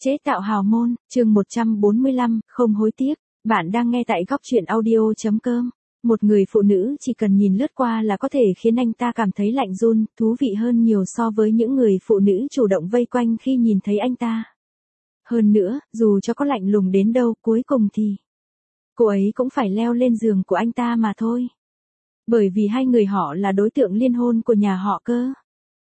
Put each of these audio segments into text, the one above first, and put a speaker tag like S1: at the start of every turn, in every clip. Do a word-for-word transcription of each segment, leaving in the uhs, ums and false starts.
S1: Chế tạo hào môn, chương một trăm bốn mươi lăm, không hối tiếc. Bạn đang nghe tại góc truyện audio chấm com. Một người phụ nữ chỉ cần nhìn lướt qua là có thể khiến anh ta cảm thấy lạnh run, thú vị hơn nhiều so với những người phụ nữ chủ động vây quanh khi nhìn thấy anh ta. Hơn nữa, dù cho có lạnh lùng đến đâu, cuối cùng thì cô ấy cũng phải leo lên giường của anh ta mà thôi. Bởi vì hai người họ là đối tượng liên hôn của nhà họ Cơ.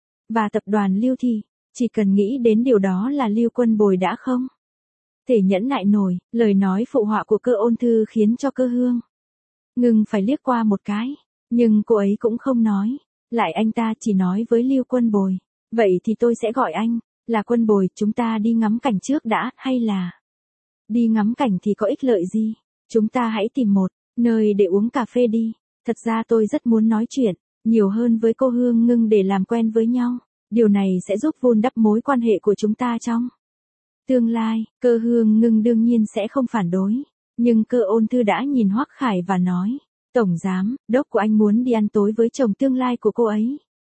S1: Và tập đoàn Lưu thì, chỉ cần nghĩ đến điều đó là Lưu Quân Bồi đã không thể nhẫn nại nổi. Lời nói phụ họa của Cơ Ôn Thư khiến cho Cơ Hương Ngưng phải liếc qua một cái, nhưng cô ấy cũng không nói. Lại anh ta chỉ nói với Lưu Quân Bồi, vậy thì tôi sẽ gọi anh là Quân Bồi, chúng ta đi ngắm cảnh trước đã, hay là đi ngắm cảnh thì có ích lợi gì? Chúng ta hãy tìm một nơi để uống cà phê đi. Thật ra tôi rất muốn nói chuyện nhiều hơn với cô Hương Ngưng để làm quen với nhau. Điều này sẽ giúp vun đắp mối quan hệ của chúng ta trong tương lai. Cơ Hương Ngưng đương nhiên sẽ không phản đối. Nhưng Cơ Ôn Thư đã nhìn Hoắc Khải và nói, Tổng Giám Đốc của anh muốn đi ăn tối với chồng tương lai của cô ấy.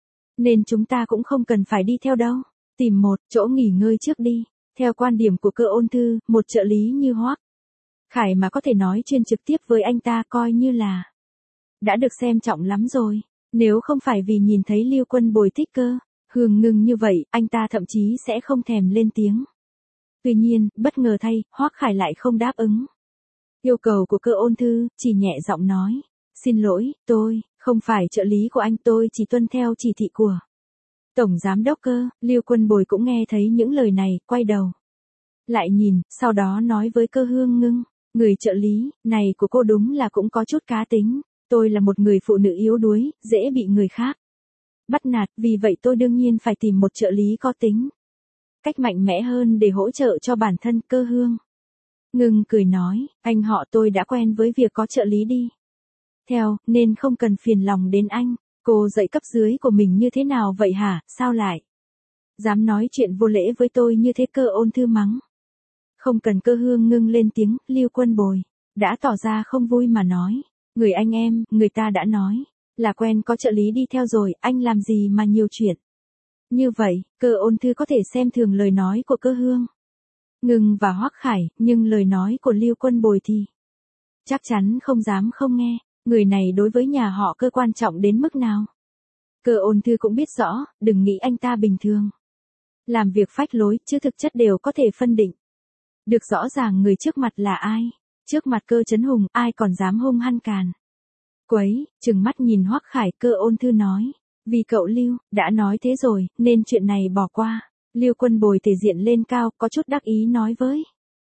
S1: Nên chúng ta cũng không cần phải đi theo đâu. Tìm một chỗ nghỉ ngơi trước đi. Theo quan điểm của Cơ Ôn Thư, một trợ lý như Hoắc Khải mà có thể nói chuyện trực tiếp với anh ta coi như là đã được xem trọng lắm rồi. Nếu không phải vì nhìn thấy Lưu Quân Bồi thích Cơ Hương Ngưng như vậy, anh ta thậm chí sẽ không thèm lên tiếng. Tuy nhiên, bất ngờ thay, Hoắc Khải lại không đáp ứng yêu cầu của Cơ Ôn Thư, chỉ nhẹ giọng nói, xin lỗi, tôi không phải trợ lý của anh, tôi chỉ tuân theo chỉ thị của Tổng Giám Đốc Cơ. Lưu Quân Bồi cũng nghe thấy những lời này, quay đầu lại nhìn, sau đó nói với Cơ Hương Ngưng, người trợ lý này của cô đúng là cũng có chút cá tính. Tôi là một người phụ nữ yếu đuối, dễ bị người khác bắt nạt, vì vậy tôi đương nhiên phải tìm một trợ lý có tính cách mạnh mẽ hơn để hỗ trợ cho bản thân. Cơ Hương Ngưng cười nói, anh họ tôi đã quen với việc có trợ lý đi theo, nên không cần phiền lòng đến anh. Cô dạy cấp dưới của mình như thế nào vậy hả, sao lại dám nói chuyện vô lễ với tôi như thế? Cơ Ôn Thư mắng. Không cần. Cơ Hương Ngưng lên tiếng. Lưu Quân Bồi đã tỏ ra không vui mà nói, người anh em, người ta đã nói là quen có trợ lý đi theo rồi, anh làm gì mà nhiều chuyện như vậy? Cơ Ôn Thư có thể xem thường lời nói của Cơ Hương Ngưng và Hoắc Khải, nhưng lời nói của Lưu Quân Bồi thì chắc chắn không dám không nghe. Người này đối với nhà họ Cơ quan trọng đến mức nào. Cơ Ôn Thư cũng biết rõ, đừng nghĩ anh ta bình thường làm việc phách lối, chứ thực chất đều có thể phân định được rõ ràng người trước mặt là ai. Trước mặt Cơ Chấn Hùng, ai còn dám hung hăng càn quấy. Trừng mắt nhìn Hoắc Khải, Cơ Ôn Thư nói, vì cậu Lưu đã nói thế rồi, nên chuyện này bỏ qua. Lưu Quân Bồi thể diện lên cao, có chút đắc ý nói với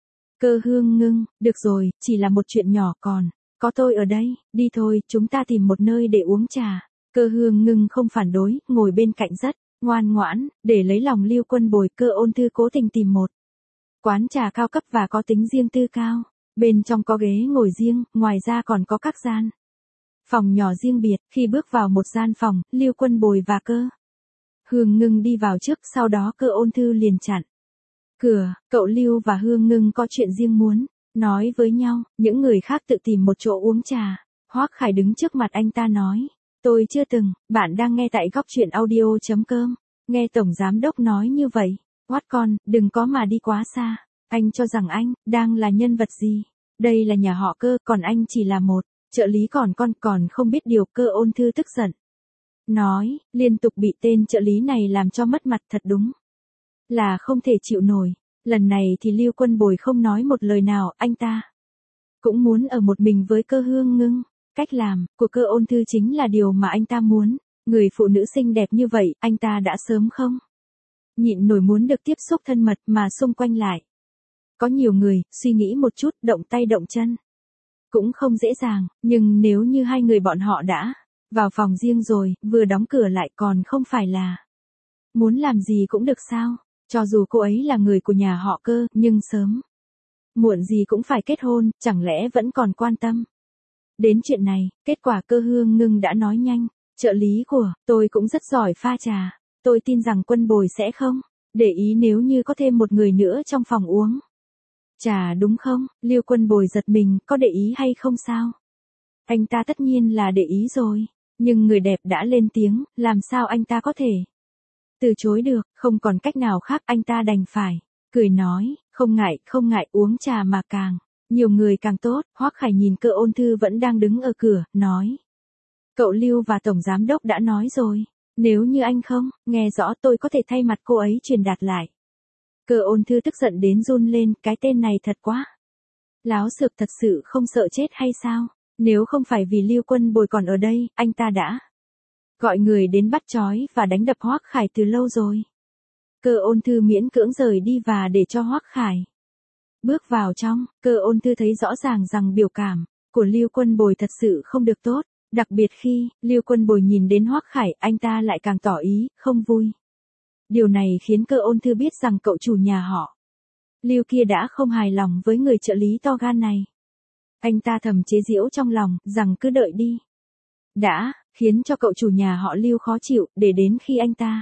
S1: Cơ Hương Ngưng, được rồi, chỉ là một chuyện nhỏ, còn có tôi ở đây, đi thôi, chúng ta tìm một nơi để uống trà. Cơ Hương Ngưng không phản đối, ngồi bên cạnh rất ngoan ngoãn. Để lấy lòng Lưu Quân Bồi, Cơ Ôn Thư cố tình tìm một quán trà cao cấp và có tính riêng tư cao. Bên trong có ghế ngồi riêng, ngoài ra còn có các gian phòng nhỏ riêng biệt. Khi bước vào một gian phòng, Lưu Quân Bồi và Cơ Hương Ngưng đi vào trước, sau đó Cơ Ôn Thư liền chặn cửa. Cậu Lưu và Hương Ngưng có chuyện riêng muốn nói với nhau, những người khác tự tìm một chỗ uống trà. Hoắc Khải đứng trước mặt anh ta nói, tôi chưa từng. Bạn đang nghe tại góc truyện audio chấm com. Nghe Tổng Giám Đốc nói như vậy, Hoắt con, đừng có mà đi quá xa. Anh cho rằng anh đang là nhân vật gì? Đây là nhà họ Cơ, còn anh chỉ là một trợ lý, còn con còn không biết điều. Cơ Ôn Thư tức giận nói, liên tục bị tên trợ lý này làm cho mất mặt, thật đúng là không thể chịu nổi. Lần này thì Lưu Quân Bồi không nói một lời nào, anh ta cũng muốn ở một mình với Cơ Hương Ngưng. Cách làm của Cơ Ôn Thư chính là điều mà anh ta muốn. Người phụ nữ xinh đẹp như vậy, anh ta đã sớm không nhịn nổi muốn được tiếp xúc thân mật, mà xung quanh lại có nhiều người. Suy nghĩ một chút, động tay động chân cũng không dễ dàng. Nhưng nếu như hai người bọn họ đã vào phòng riêng rồi, vừa đóng cửa lại, còn không phải là muốn làm gì cũng được sao? Cho dù cô ấy là người của nhà họ Cơ, nhưng sớm muộn gì cũng phải kết hôn, chẳng lẽ vẫn còn quan tâm đến chuyện này? Kết quả Cơ Hương Ngưng đã nói nhanh, trợ lý của tôi cũng rất giỏi pha trà. Tôi tin rằng Quân Bồi sẽ không để ý nếu như có thêm một người nữa trong phòng uống trà, đúng không? Lưu Quân Bồi giật mình, có để ý hay không sao? Anh ta tất nhiên là để ý rồi. Nhưng người đẹp đã lên tiếng, làm sao anh ta có thể từ chối được? Không còn cách nào khác, anh ta đành phải cười nói, Không ngại, không ngại, uống trà mà càng nhiều người càng tốt. Hoắc Khải nhìn Cơ Ôn Thư vẫn đang đứng ở cửa, nói. Cậu Lưu và Tổng Giám Đốc đã nói rồi. Nếu như anh không, nghe rõ tôi có thể thay mặt cô ấy truyền đạt lại. Cơ Ôn Thư tức giận đến run lên, cái tên này thật quá. Láo xược thật sự không sợ chết hay sao? Nếu không phải vì Lưu Quân Bồi còn ở đây, anh ta đã gọi người đến bắt trói và đánh đập Hoắc Khải từ lâu rồi. Cơ Ôn Thư miễn cưỡng rời đi và để cho Hoắc Khải bước vào trong. Cơ Ôn Thư thấy rõ ràng rằng biểu cảm của Lưu Quân Bồi thật sự không được tốt, đặc biệt khi Lưu Quân Bồi nhìn đến Hoắc Khải, anh ta lại càng tỏ ý không vui. Điều này khiến Cơ Ôn Thư biết rằng cậu chủ nhà họ Lưu kia đã không hài lòng với người trợ lý to gan này. Anh ta thầm chế giễu trong lòng rằng cứ đợi đi. Đã khiến cho cậu chủ nhà họ Lưu khó chịu, để đến khi anh ta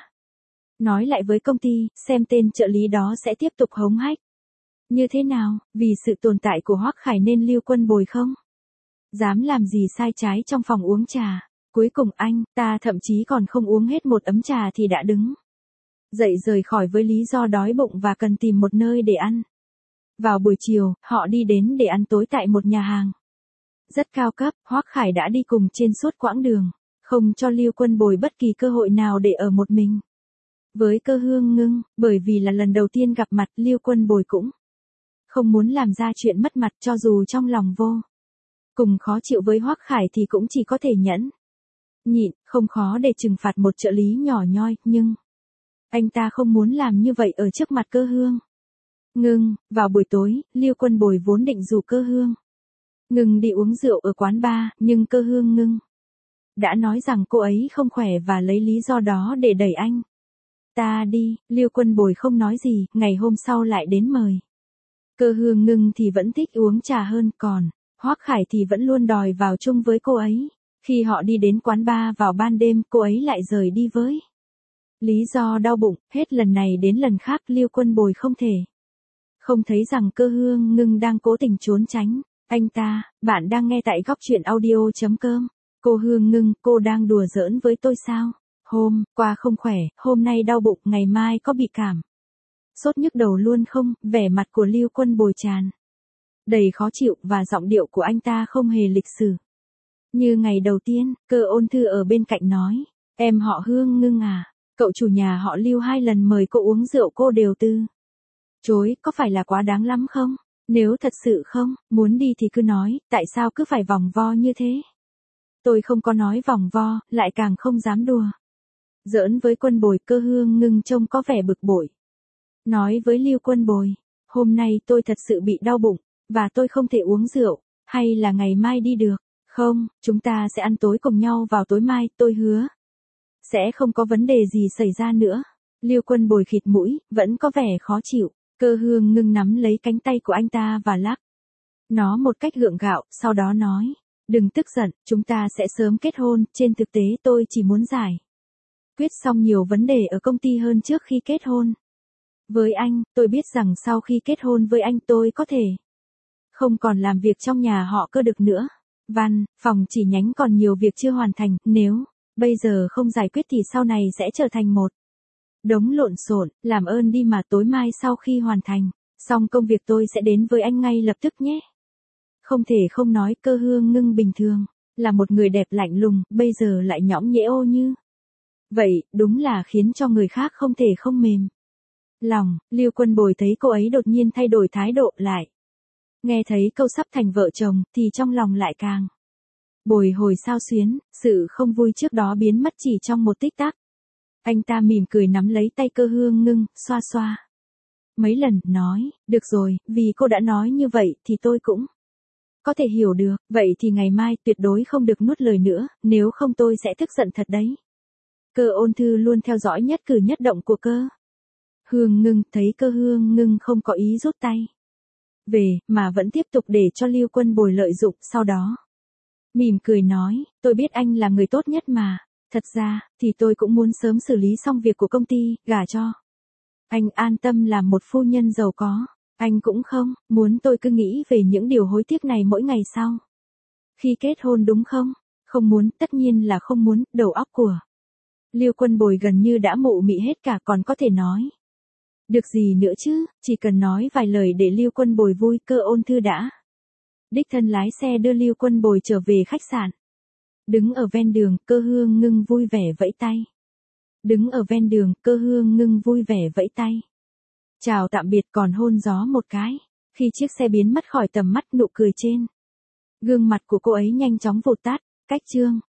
S1: nói lại với công ty, xem tên trợ lý đó sẽ tiếp tục hống hách như thế nào, vì sự tồn tại của Hoắc Khải nên Lưu Quân Bồi không dám làm gì sai trái trong phòng uống trà. Cuối cùng anh ta thậm chí còn không uống hết một ấm trà thì đã đứng dậy rời khỏi với lý do đói bụng và cần tìm một nơi để ăn. Vào buổi chiều, họ đi đến để ăn tối tại một nhà hàng rất cao cấp. Hoắc Khải đã đi cùng trên suốt quãng đường, không cho Lưu Quân Bồi bất kỳ cơ hội nào để ở một mình với Cơ Hương Ngưng, bởi vì là lần đầu tiên gặp mặt. Lưu Quân Bồi cũng không muốn làm ra chuyện mất mặt, cho dù trong lòng vô cùng khó chịu với Hoắc Khải thì cũng chỉ có thể nhẫn nhịn. Không khó để trừng phạt một trợ lý nhỏ nhoi, nhưng anh ta không muốn làm như vậy ở trước mặt Cơ Hương Ngưng. Vào buổi tối, Lưu Quân Bồi vốn định rủ Cơ Hương Ngưng đi uống rượu ở quán bar, nhưng Cơ Hương Ngưng đã nói rằng cô ấy không khỏe và lấy lý do đó để đẩy anh ta đi. Lưu Quân Bồi không nói gì, ngày hôm sau lại đến mời. Cơ Hương Ngưng thì vẫn thích uống trà hơn, còn Hoắc Khải thì vẫn luôn đòi vào chung với cô ấy. Khi họ đi đến quán bar vào ban đêm, cô ấy lại rời đi với lý do đau bụng. Hết lần này đến lần khác Lưu Quân Bồi không thể không thấy rằng Cơ Hương Ngưng đang cố tình trốn tránh anh ta. Bạn đang nghe tại góc truyện audio chấm com. Cô Hương Ngưng, cô đang đùa giỡn với tôi sao? Hôm qua không khỏe, hôm nay đau bụng, ngày mai có bị cảm sốt nhức đầu luôn không? Vẻ mặt của Lưu Quân Bồi tràn đầy khó chịu và giọng điệu của anh ta không hề lịch sự như ngày đầu tiên. Cơ Ôn Thư ở bên cạnh nói, em họ Hương Ngưng à, cậu chủ nhà họ Lưu hai lần mời cô uống rượu cô đều từ chối, có phải là quá đáng lắm không? Nếu thật sự không muốn đi thì cứ nói, tại sao cứ phải vòng vo như thế? Tôi không có nói vòng vo, lại càng không dám đùa giỡn với Quân Bồi. Cơ Hương Ngưng trông có vẻ bực bội, nói với Lưu Quân Bồi, hôm nay tôi thật sự bị đau bụng, và tôi không thể uống rượu, hay là ngày mai đi được không? Chúng ta sẽ ăn tối cùng nhau vào tối mai, tôi hứa sẽ không có vấn đề gì xảy ra nữa. Lưu Quân Bồi khịt mũi, vẫn có vẻ khó chịu. Cơ Hương Ngưng nắm lấy cánh tay của anh ta và lắc nó một cách gượng gạo, sau đó nói, đừng tức giận, chúng ta sẽ sớm kết hôn. Trên thực tế tôi chỉ muốn giải quyết xong nhiều vấn đề ở công ty hơn trước khi kết hôn với anh. Tôi biết rằng sau khi kết hôn với anh tôi có thể không còn làm việc trong nhà họ Cơ được nữa. Văn phòng chi nhánh còn nhiều việc chưa hoàn thành, nếu bây giờ không giải quyết thì sau này sẽ trở thành một đống lộn xộn. Làm ơn đi mà, tối mai sau khi hoàn thành xong công việc tôi sẽ đến với anh ngay lập tức nhé. Không thể không nói, Cơ Hương Ngưng bình thường là một người đẹp lạnh lùng, bây giờ lại nhõng nhẽo như vậy, đúng là khiến cho người khác không thể không mềm lòng. Lưu Quân Bồi thấy cô ấy đột nhiên thay đổi thái độ, lại nghe thấy câu sắp thành vợ chồng, thì trong lòng lại càng bồi hồi xao xuyến. Sự không vui trước đó biến mất chỉ trong một tích tắc. Anh ta mỉm cười nắm lấy tay Cơ Hương Ngưng, xoa xoa mấy lần, nói, được rồi, vì cô đã nói như vậy thì tôi cũng có thể hiểu được. Vậy thì ngày mai tuyệt đối không được nuốt lời nữa, nếu không tôi sẽ tức giận thật đấy. Cơ Ôn Thư luôn theo dõi nhất cử nhất động của Cơ Hương Ngưng, thấy Cơ Hương Ngưng không có ý rút tay về, mà vẫn tiếp tục để cho Lưu Quân Bồi lợi dụng, sau đó mỉm cười nói, tôi biết anh là người tốt nhất mà, thật ra thì tôi cũng muốn sớm xử lý xong việc của công ty, gả cho anh an tâm làm một phu nhân giàu có. Anh cũng không muốn tôi cứ nghĩ về những điều hối tiếc này mỗi ngày sau khi kết hôn đúng không? Không muốn, tất nhiên là không muốn. Đầu óc của Lưu Quân Bồi gần như đã mụ mị hết cả, còn có thể nói Được gì nữa chứ, chỉ cần nói vài lời để Lưu Quân Bồi vui, Cơ Ôn Thư đã đích thân lái xe đưa Lưu Quân Bồi trở về khách sạn. Đứng ở ven đường, Cơ Hương Ngưng vui vẻ vẫy tay. Đứng ở ven đường, Cơ Hương Ngưng vui vẻ vẫy tay. Chào tạm biệt còn hôn gió một cái. Khi chiếc xe biến mất khỏi tầm mắt, nụ cười trên gương mặt của cô ấy nhanh chóng vụt tắt. Cách chương